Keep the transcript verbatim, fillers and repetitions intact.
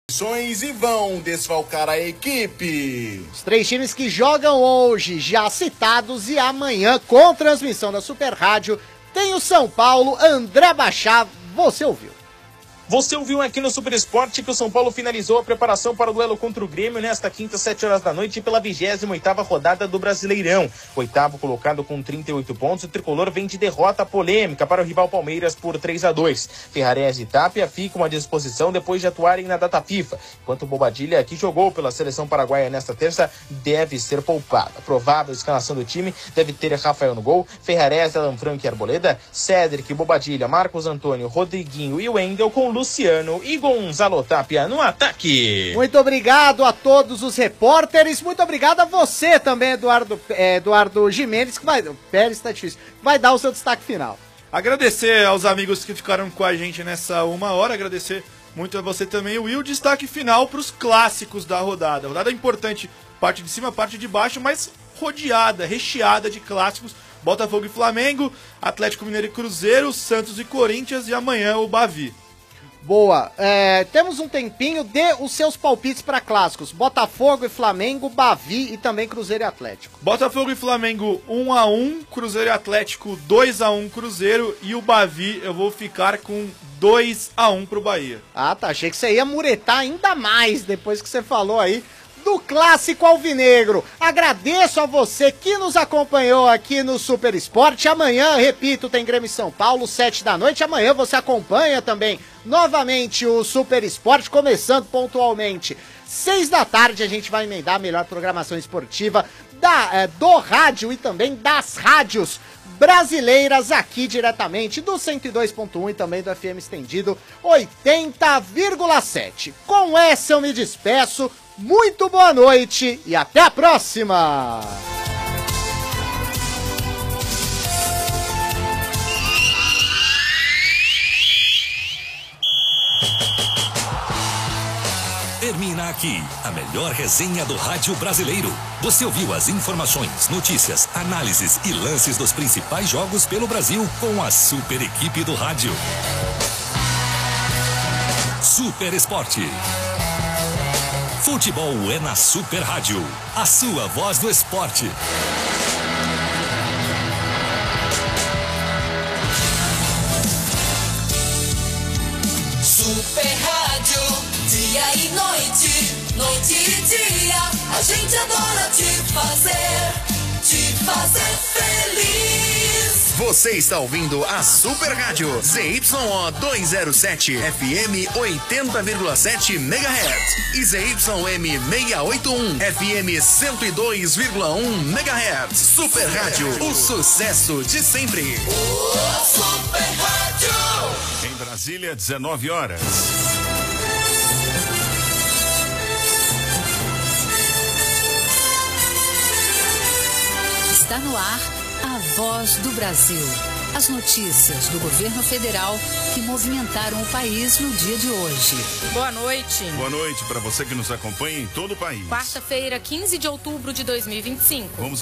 E vão desfalcar a equipe. Os três times que jogam hoje, já citados, e amanhã, com transmissão da Super Rádio, tem o São Paulo, André Bachá, você ouviu. Você ouviu aqui no Super Esporte que o São Paulo finalizou a preparação para o duelo contra o Grêmio nesta quinta, sete horas da noite, pela vigésima oitava rodada do Brasileirão. Oitavo colocado com trinta e oito pontos, o tricolor vem de derrota polêmica para o rival Palmeiras por três a dois. Ferrarese e Tapia ficam à disposição depois de atuarem na data FIFA, enquanto o Bobadilla, que jogou pela seleção paraguaia nesta terça, deve ser poupado. A provável escalação do time deve ter Rafael no gol, Ferrarese, Alan Franco e Arboleda, Cédric, Bobadilla, Marcos Antônio, Rodriguinho e Wendel com Luciano e Gonzalo Tapia no ataque. Muito obrigado a todos os repórteres, muito obrigado a você também, Eduardo, é, Eduardo Gimenez, que vai, Pérez tá difícil, vai dar o seu destaque final. Agradecer aos amigos que ficaram com a gente nessa uma hora, agradecer muito a você também, Will. Destaque final para os clássicos da rodada. Rodada importante, parte de cima, parte de baixo, mas rodeada, recheada de clássicos. Botafogo e Flamengo, Atlético Mineiro e Cruzeiro, Santos e Corinthians e amanhã o Bavi. Boa, é, temos um tempinho, dê os seus palpites para clássicos, Botafogo e Flamengo, Bavi e também Cruzeiro e Atlético. Botafogo e Flamengo um a um, Cruzeiro e Atlético dois a um Cruzeiro e o Bavi eu vou ficar com dois a um pro Bahia. Ah tá, achei que você ia muretar ainda mais depois que você falou aí do clássico alvinegro. Agradeço a você que nos acompanhou aqui no Super Esporte. Amanhã, repito, tem Grêmio e São Paulo, sete da noite. Amanhã você acompanha também novamente o Super Esporte, começando pontualmente. Seis da tarde a gente vai emendar a melhor programação esportiva da, é, do rádio e também das rádios brasileiras aqui diretamente do cento e dois ponto um e também do F M estendido oitenta vírgula sete. Com essa eu me despeço. Muito boa noite e até a próxima! Termina aqui a melhor resenha do rádio brasileiro. Você ouviu as informações, notícias, análises e lances dos principais jogos pelo Brasil com a super equipe do rádio. Super Esporte. Futebol é na Super Rádio, a sua voz do esporte. Super Rádio, dia e noite, noite e dia, a gente adora te fazer, te fazer feliz. Você está ouvindo a Super Rádio Z Y O duzentos e sete, F M oitenta vírgula sete megahertz e Z Y M seiscentos e oitenta e um, F M cento e dois vírgula um megahertz. Super Rádio, o sucesso de sempre. Oh, Super Rádio. Em Brasília, dezenove horas. Está no ar a Voz do Brasil. As notícias do governo federal que movimentaram o país no dia de hoje. Boa noite. Boa noite para você que nos acompanha em todo o país. Quarta-feira, quinze de outubro de dois mil e vinte e cinco. Vamos